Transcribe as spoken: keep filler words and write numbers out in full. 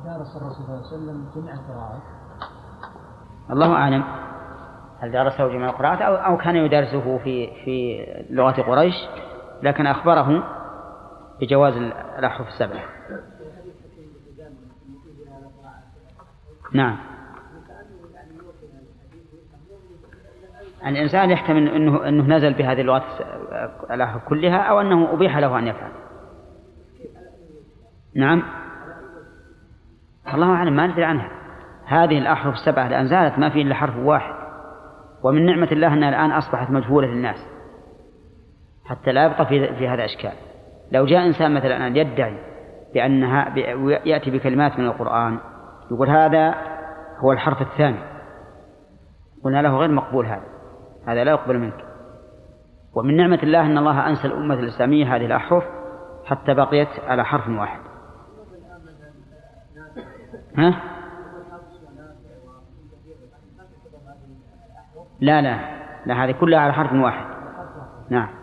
درس الرسول صلى الله عليه وسلم جميع القراءات؟ الله أعلم، هل درسه جميع القراءات أو أو كان يدرسه في في لغة قريش، لكن أخبره بجواز الأحرف السبعة. نعم، الإنسان يحتمل أنه أنه نزل بهذه اللغات الأحرف كلها أو أنه أبيح له أن يفعل. نعم، الله أعلم، ما ندري عنها. هذه الأحرف السبعة الآن زالت ما فيه إلا حرف واحد، ومن نعمة الله أنها الآن أصبحت مجهولة للناس حتى لا يبقى في, في هذا إشكال. لو جاء إنسان مثلا الآن يدعي بأنها يأتي بكلمات من القرآن يقول هذا هو الحرف الثاني، قلنا له غير مقبول، هذا هذا لا يقبل منك. ومن نعمة الله أن الله أنسى الأمة الإسلامية هذه الأحرف حتى بقيت على حرف واحد. ها؟ لا لا لا، هذه كلها على حرف واحد. نعم.